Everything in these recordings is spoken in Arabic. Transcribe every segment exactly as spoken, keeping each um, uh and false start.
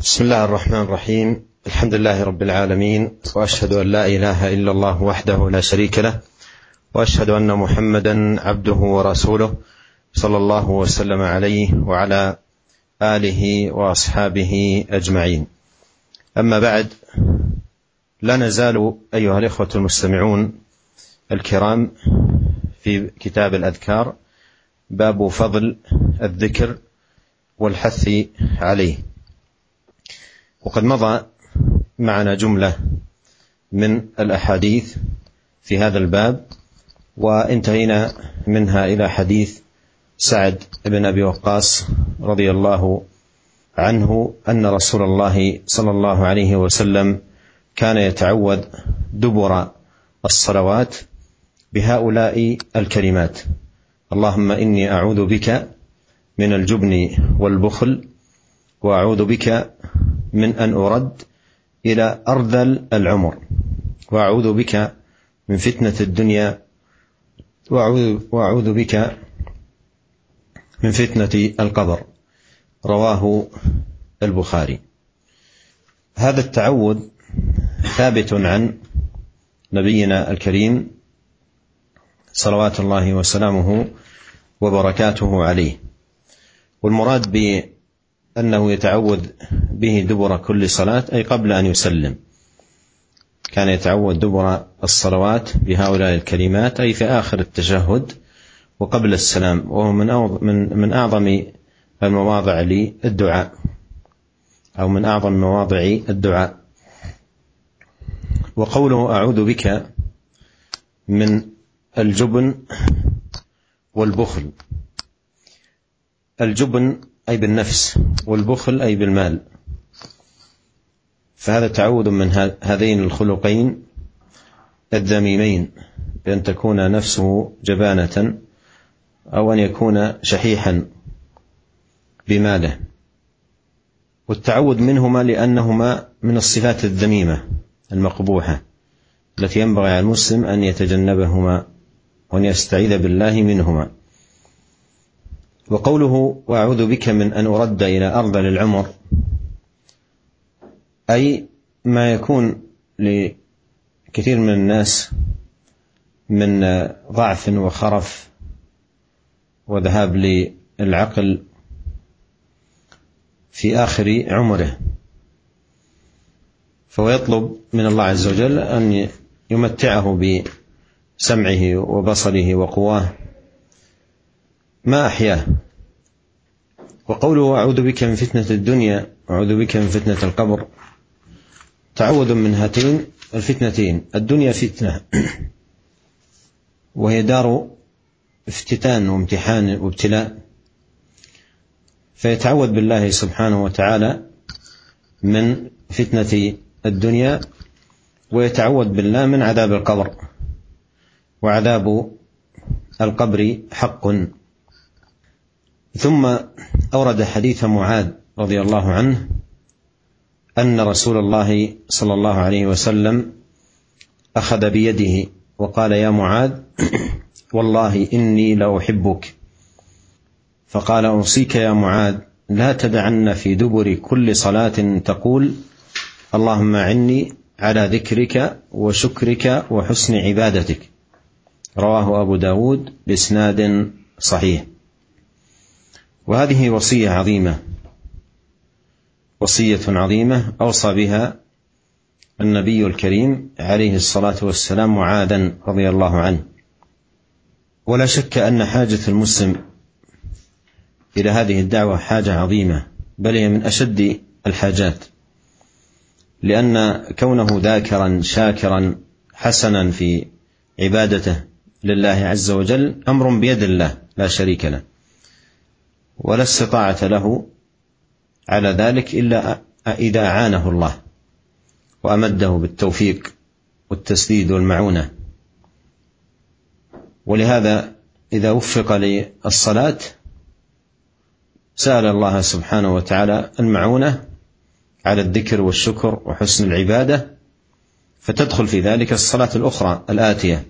بسم الله الرحمن الرحيم. الحمد لله رب العالمين، وأشهد أن لا إله إلا الله وحده لا شريك له، وأشهد أن محمدا عبده ورسوله صلى الله وسلم عليه وعلى آله وأصحابه أجمعين. أما بعد، لا نزال أيها الإخوة المستمعون الكرام في كتاب الأذكار، باب فضل الذكر والحث عليه. وقد مضى معنا جملة من الأحاديث في هذا الباب، وانتهينا منها إلى حديث سعد بن أبي وقاص رضي الله عنه أن رسول الله صلى الله عليه وسلم كان يتعوذ دبر الصلوات بهؤلاء الكلمات: اللهم إني أعوذ بك من الجبن والبخل، وأعوذ بك من أن أرد إلى أرذل العمر، وأعوذ بك من فتنة الدنيا، وأعوذ, وأعوذ بك من فتنة القبر. رواه البخاري. هذا التعوذ ثابت عن نبينا الكريم صلوات الله وسلامه وبركاته عليه، والمراد بأنه يتعوذ به دبر كل صلاة أي قبل أن يسلم. كان يتعوذ دبر الصلوات بهؤلاء الكلمات أي في آخر التشهد وقبل السلام، وهو من من أعظم المواضع للدعاء، أو من أعظم مواضع الدعاء. وقوله أعوذ بك من الجبن والبخل، الجبن أي بالنفس، والبخل أي بالمال، فهذا تعوذ من هذين الخلقين الذميمين، بأن تكون نفسه جبانة أو أن يكون شحيحا بماله. والتعوذ منهما لأنهما من الصفات الذميمة المقبوحة التي ينبغي على المسلم أن يتجنبهما وأن يستعيذ بالله منهما. وقوله وأعوذ بك من أن أرد إلى أرذل العمر، أي ما يكون لكثير من الناس من ضعف وخرف وذهاب للعقل في آخر عمره، فهو يطلب من الله عز وجل أن يمتعه بسمعه وبصره وقواه ما أحياه. وقوله أعوذ بك من فتنة الدنيا وأعوذ بك من فتنة القبر، تعوذ من هاتين الفتنتين. الدنيا فتنة وهي دار افتتان وامتحان وابتلاء، فيتعوذ بالله سبحانه وتعالى من فتنة الدنيا، ويتعوذ بالله من عذاب القبر، وعذاب القبر حق. ثم أورد حديث معاذ رضي الله عنه أن رسول الله صلى الله عليه وسلم أخذ بيده وقال: يا معاذ، والله إني لأحبك. فقال: أوصيك يا معاذ لا تدعن في دبر كل صلاة تقول اللهم أعني على ذكرك وشكرك وحسن عبادتك. رواه أبو داود بإسناد صحيح. وهذه وصية عظيمة، وصية عظيمة أوصى بها النبي الكريم عليه الصلاة والسلام معاذا رضي الله عنه. ولا شك أن حاجة المسلم إلى هذه الدعوة حاجة عظيمة، بل هي من أشد الحاجات، لأن كونه ذاكرا شاكرا حسنا في عبادته لله عز وجل أمر بيد الله لا شريك له، ولا استطاعة له على ذلك إلا إذا أعانه الله وأمده بالتوفيق والتسديد والمعونة. ولهذا إذا وفق للصلاة سأل الله سبحانه وتعالى المعونة على الذكر والشكر وحسن العبادة، فتدخل في ذلك الصلاة الأخرى الآتية،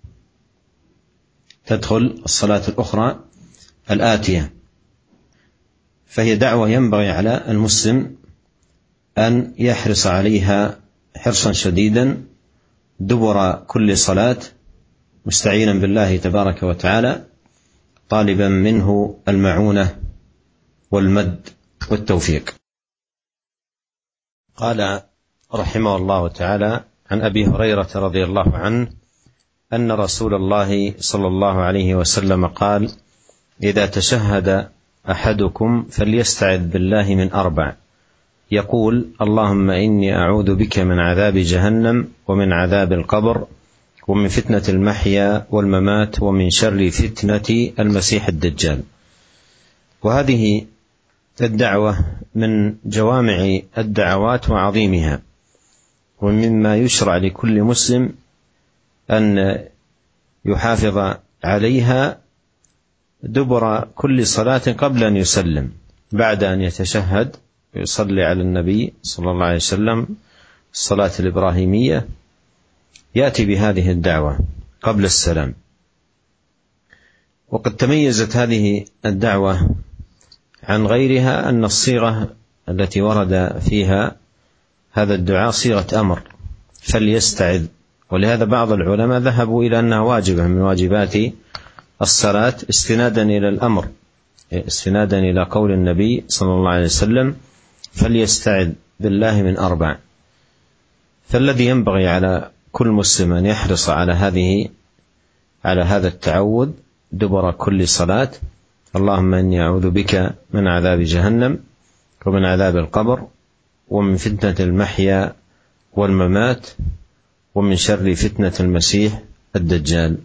تدخل الصلاة الأخرى الآتية. فهي دعوة ينبغي على المسلم أن يحرص عليها حرصا شديدا دبر كل صلاة، مستعينا بالله تبارك وتعالى، طالبا منه المعونة والمد والتوفيق. قال رحمه الله تعالى عن أبي هريرة رضي الله عنه أن رسول الله صلى الله عليه وسلم قال: إذا تشهد أحدكم فليستعذ بالله من أربع، يقول: اللهم إني أعوذ بك من عذاب جهنم ومن عذاب القبر ومن فتنة المحيا والممات ومن شر فتنة المسيح الدجال. وهذه الدعوة من جوامع الدعوات وعظيمها، ومما يشرع لكل مسلم أن يحافظ عليها دبر كل صلاة قبل أن يسلم، بعد أن يتشهد ويصلي على النبي صلى الله عليه وسلم الصلاة الإبراهيمية، يأتي بهذه الدعوة قبل السلام. وقد تميزت هذه الدعوة عن غيرها أن الصيغة التي ورد فيها هذا الدعاء صيغة أمر، فليستعذ، ولهذا بعض العلماء ذهبوا إلى أنها واجبة من واجبات الصلاة، استنادا إلى الأمر، استنادا إلى قول النبي صلى الله عليه وسلم: فليستعذ بالله من أربع. فالذي ينبغي على كل مسلم أن يحرص على هذه على هذا التعوذ دبر كل صلاة: اللهم إني أعوذ بك من عذاب جهنم ومن عذاب القبر ومن فتنة المحيا والممات ومن شر فتنة المسيح الدجال.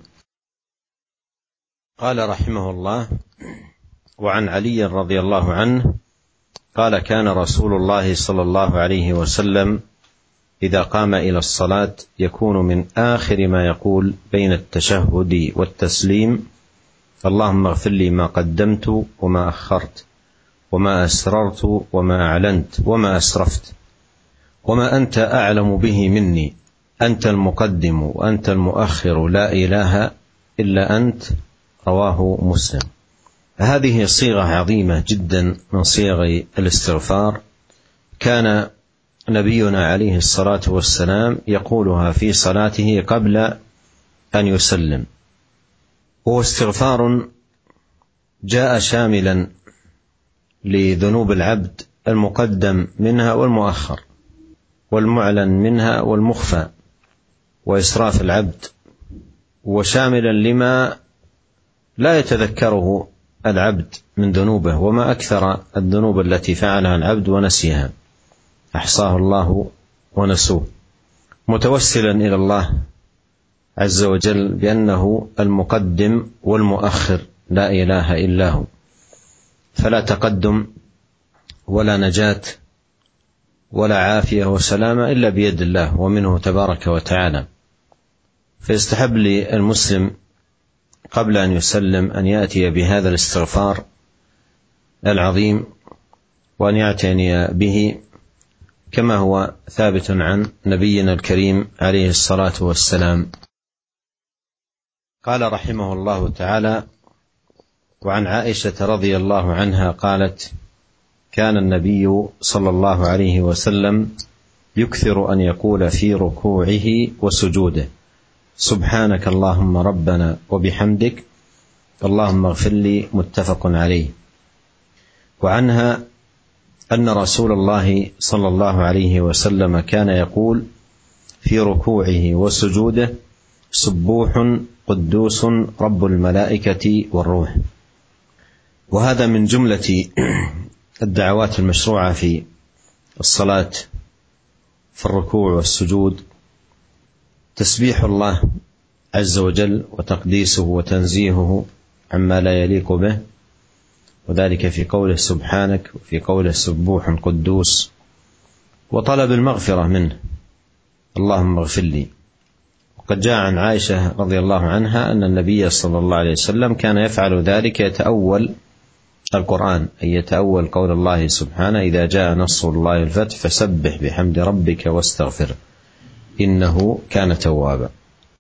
قال رحمه الله: وعن علي رضي الله عنه قال: كان رسول الله صلى الله عليه وسلم إذا قام إلى الصلاة يكون من آخر ما يقول بين التشهد والتسليم: اللهم اغفر لي ما قدمت وما أخرت وما أسررت وما أعلنت وما أسرفت وما أنت أعلم به مني، أنت المقدم وأنت المؤخر، لا إله إلا أنت. رواه مسلم. هذه صيغة عظيمة جدا من صيغ الاستغفار، كان نبينا عليه الصلاة والسلام يقولها في صلاته قبل أن يسلم، وهو استغفار جاء شاملا لذنوب العبد المقدم منها والمؤخر، والمعلن منها والمخفى، وإسراف العبد، وشاملا لما لا يتذكره العبد من ذنوبه، وما أكثر الذنوب التي فعلها العبد ونسيها، أحصاه الله ونسوه، متوسلا إلى الله عز وجل بأنه المقدم والمؤخر، لا إله إلا هو، فلا تقدم ولا نجاة ولا عافية وسلامة إلا بيد الله ومنه تبارك وتعالى. فيستحب للمسلم قبل أن يسلم أن يأتي بهذا الاستغفار العظيم، وأن يعتني به كما هو ثابت عن نبينا الكريم عليه الصلاة والسلام. قال رحمه الله تعالى: وعن عائشة رضي الله عنها قالت: كان النبي صلى الله عليه وسلم يكثر أن يقول في ركوعه وسجوده: سبحانك اللهم ربنا وبحمدك اللهم اغفر لي، متفق عليه. وعنها أن رسول الله صلى الله عليه وسلم كان يقول في ركوعه وسجوده: سبوح قدوس رب الملائكة والروح. وهذا من جملة الدعوات المشروعة في الصلاة في الركوع والسجود، تسبيح الله عز وجل وتقديسه وتنزيهه عما لا يليق به، وذلك في قوله سبحانك وفي قوله سبوح قدوس، وطلب المغفرة منه: اللهم اغفر لي. وقد جاء عن عائشة رضي الله عنها أن النبي صلى الله عليه وسلم كان يفعل ذلك، يتأول القرآن، أي يتأول قول الله سبحانه: إذا جاء نصر الله الفتح فسبح بحمد ربك واستغفر إنه كان توابا.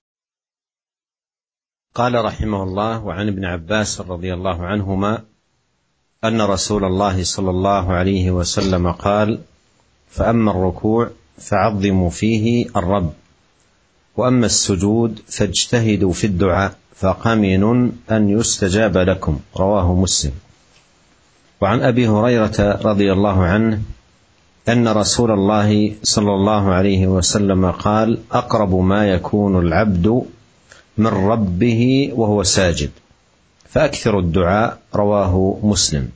قال رحمه الله: وعن ابن عباس رضي الله عنهما أن رسول الله صلى الله عليه وسلم قال: فأما الركوع فعظموا فيه الرب، وأما السجود فاجتهدوا في الدعاء فقمن أن يستجاب لكم. رواه مسلم. وعن أبي هريرة رضي الله عنه أن رسول الله صلى الله عليه وسلم قال: أقرب ما يكون العبد من ربه وهو ساجد فأكثر الدعاء. رواه مسلم.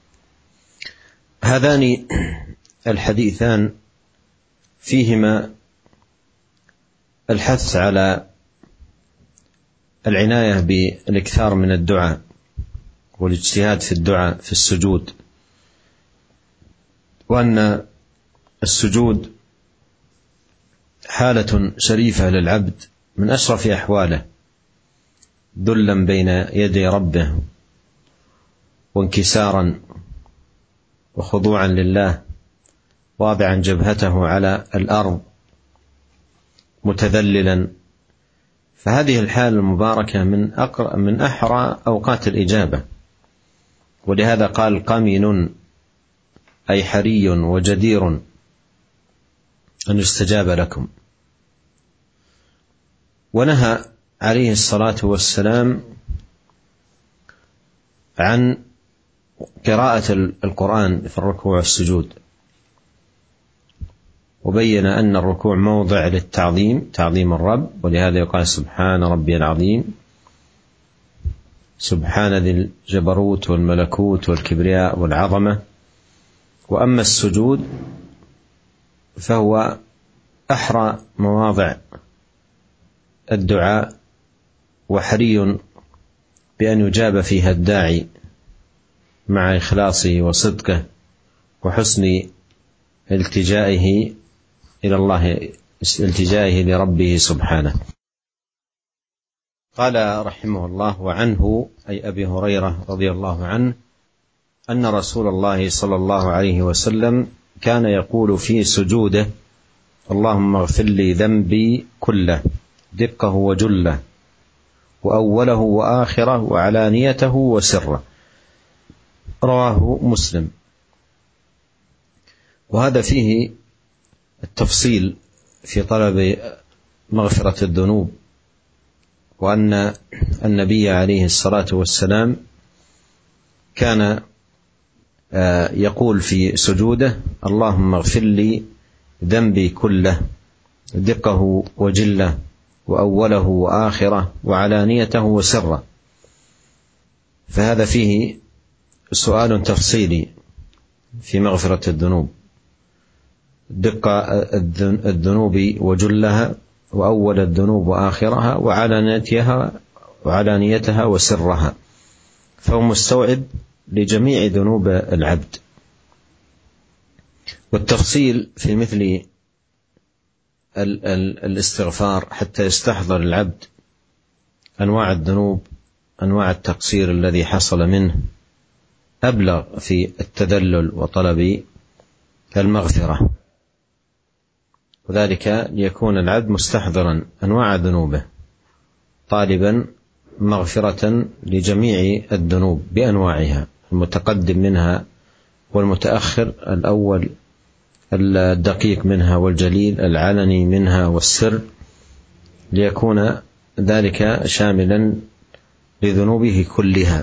هذان الحديثان فيهما الحث على العناية بالاكثار من الدعاء والاجتهاد في الدعاء في السجود، وأن السجود حالة شريفة للعبد من أشرف أحواله، ذلا بين يدي ربه وانكسارا وخضوعا لله، واضعا جبهته على الأرض متذللا. فهذه الحالة المباركة من أقرأ من أحرى أوقات الإجابة، ولهذا قال: قمن، أي حري وجدير أن يستجاب لكم. ونهى عليه الصلاة والسلام عن قراءة القرآن في الركوع والسجود، وبين أن الركوع موضع للتعظيم، تعظيم الرب، ولهذا يقال: سبحان ربي العظيم، سبحان ذي الجبروت والملكوت والكبرياء والعظمة. وأما السجود فهو أحرى مواضع الدعاء، وحري بأن يجاب فيها الداعي مع إخلاصه وصدقه وحسن التجائه إلى الله، التجائه لربه سبحانه. قال رحمه الله: وعنه، أي أبي هريرة رضي الله عنه، أن رسول الله صلى الله عليه وسلم كان يقول في سجوده: اللهم اغفر لي ذنبي كله دقه وجله وأوله وآخره وعلانيته وسره. رواه مسلم. وهذا فيه التفصيل في طلب مغفرة الذنوب، وأن النبي عليه الصلاة والسلام كان يقول في سجوده: اللهم اغفر لي ذنبي كله دقه وجله وأوله وآخره وعلانيته وسره. فهذا فيه سؤال تفصيلي في مغفرة الذنوب، دق الذنوب وجلها وأول الذنوب وآخرها وعلانيتها وعلانيتها وسرها، فهو مستوعب لجميع ذنوب العبد. والتفصيل في مثل ال ال الاستغفار حتى يستحضر العبد أنواع الذنوب، أنواع التقصير الذي حصل منه، أبلغ في التذلل وطلب المغفرة، وذلك ليكون العبد مستحضرا أنواع ذنوبه طالبا مغفرة لجميع الذنوب بأنواعها، المتقدم منها والمتأخر، الأول الدقيق منها والجليل، العلني منها والسر، ليكون ذلك شاملا لذنوبه كلها.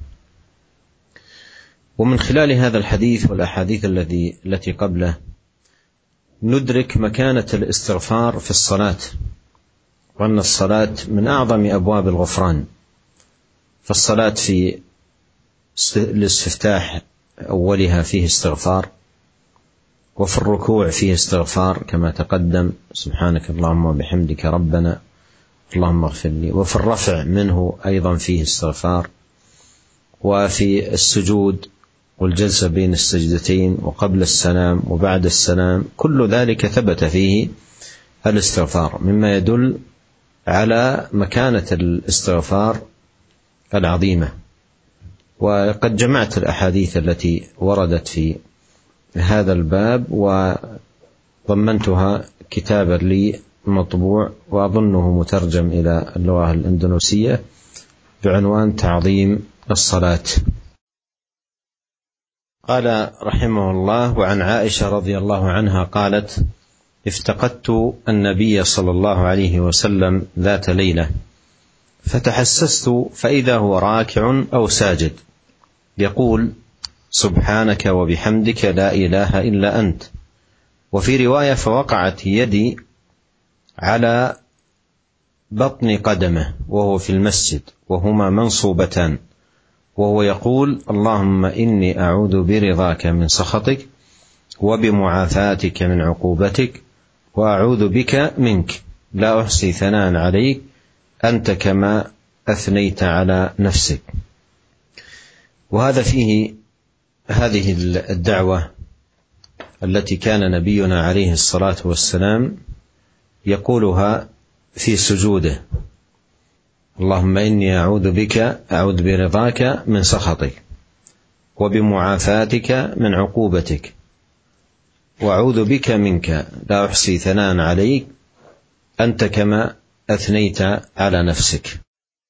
ومن خلال هذا الحديث والأحاديث التي التي قبله ندرك مكانة الاستغفار في الصلاة، وأن الصلاة من أعظم أبواب الغفران. فالصلاة في الاستفتاح أولها فيه استغفار، وفي الركوع فيه استغفار كما تقدم: سبحانك اللهم وبحمدك ربنا اللهم اغفر لي. وفي الرفع منه أيضا فيه استغفار، وفي السجود والجلسة بين السجدتين وقبل السلام وبعد السلام، كل ذلك ثبت فيه الاستغفار، مما يدل على مكانة الاستغفار العظيمة. وقد جمعت الأحاديث التي وردت في هذا الباب وضمنتها كتابا لي مطبوع، وأظنه مترجم إلى اللغة الإندونيسية بعنوان تعظيم الصلاة. قال رحمه الله: وعن عائشة رضي الله عنها قالت: افتقدت النبي صلى الله عليه وسلم ذات ليلة فتحسست فإذا هو راكع أو ساجد يقول: سبحانك وبحمدك لا إله إلا أنت. وفي رواية: فوقعت يدي على بطن قدمه وهو في المسجد وهما منصوبتان، وهو يقول: اللهم إني أعوذ برضاك من سخطك وبمعافاتك من عقوبتك وأعوذ بك منك لا أحصي ثناء عليك أنت كما أثنيت على نفسك. وهذا فيه هذه الدعوة التي كان نبينا عليه الصلاة والسلام يقولها في سجوده: اللهم إني أعوذ بك أعوذ برضاك من سخطك وبمعافاتك من عقوبتك وأعوذ بك منك لا أحصي ثناء عليك أنت كما أثنيت على نفسك.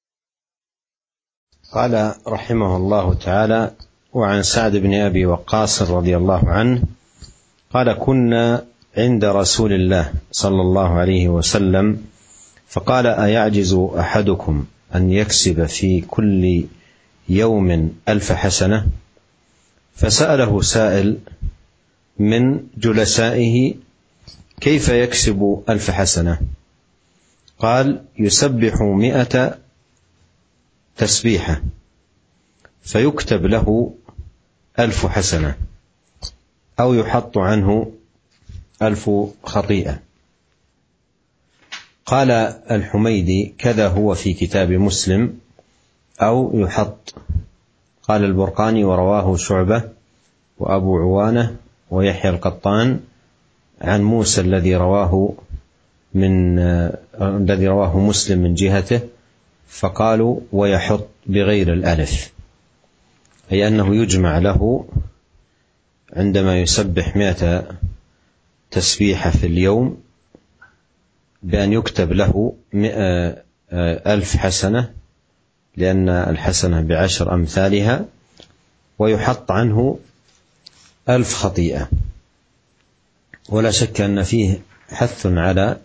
قال رحمه الله تعالى: وعن سعد بن أبي وقاص رضي الله عنه قال: كنا عند رسول الله صلى الله عليه وسلم فقال: أيعجز أحدكم أن يكسب في كل يوم ألف حسنة؟ فسأله سائل من جلسائه: كيف يكسب ألف حسنة؟ قال: يسبح مئة تسبيحة فيكتب له ألف حسنة أو يحط عنه ألف خطيئة. قال الحميدي: كذا هو في كتاب مسلم أو يحط. قال البرقاني: ورواه شعبة وأبو عوانة ويحيى القطان عن موسى الذي رواه من الذي رواه مسلم من جهته، فقالوا: ويحط بغير الألف، أي أنه يجمع له عندما يسبح مئة تسبيحة في اليوم بأن يكتب له مئة ألف حسنة، لأن الحسنة بعشر أمثالها، ويحط عنه ألف خطيئة. ولا شك أن فيه حث على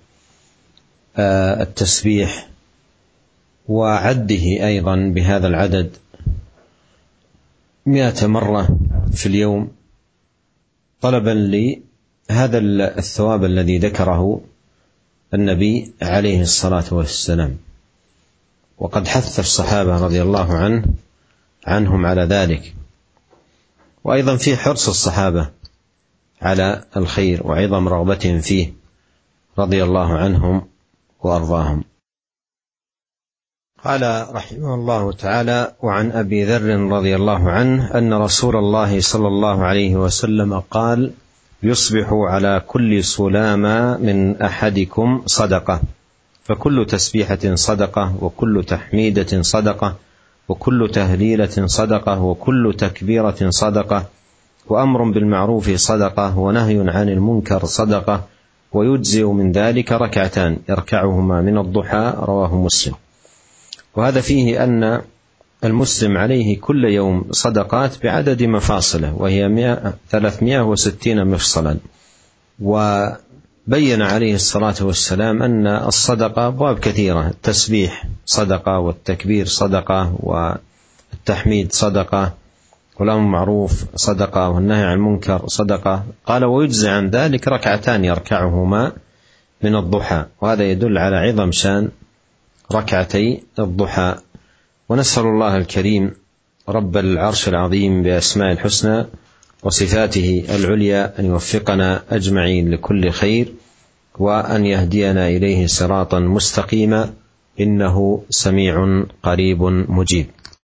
التسبيح وعده أيضا بهذا العدد مئة مرة في اليوم، طلبا لهذا الثواب الذي ذكره النبي عليه الصلاة والسلام. وقد حث الصحابة رضي الله عنه عنهم على ذلك، وأيضا في حرص الصحابة على الخير وعظم رغبتهم فيه رضي الله عنهم وأرضاهم. قال رحمه الله تعالى: وعن أبي ذر رضي الله عنه أن رسول الله صلى الله عليه وسلم قال: يصبح على كل سلامة من أحدكم صدقة، فكل تسبيحة صدقة، وكل تحميدة صدقة، وكل تهليلة صدقة، وكل تكبيرة صدقة، وأمر بالمعروف صدقة، ونهي عن المنكر صدقة، ويجزئ من ذلك ركعتان يركعهما من الضحى. رواه مسلم. وهذا فيه أن المسلم عليه كل يوم صدقات بعدد مفاصله، وهي ثلاثمائة وستين مفصلا. وبين عليه الصلاة والسلام أن الصدقة أبواب كثيرة: التسبيح صدقة، والتكبير صدقة، والتحميد صدقة، والأمر بالمعروف صدقة، والنهي عن المنكر صدقة. قال: ويجزي عن ذلك ركعتان يركعهما من الضحى. وهذا يدل على عظم شان ركعتي الضحى. ونسأل الله الكريم رب العرش العظيم بأسماء الحسنى وصفاته العليا أن يوفقنا أجمعين لكل خير، وأن يهدينا إليه صراطا مستقيما، إنه سميع قريب مجيب.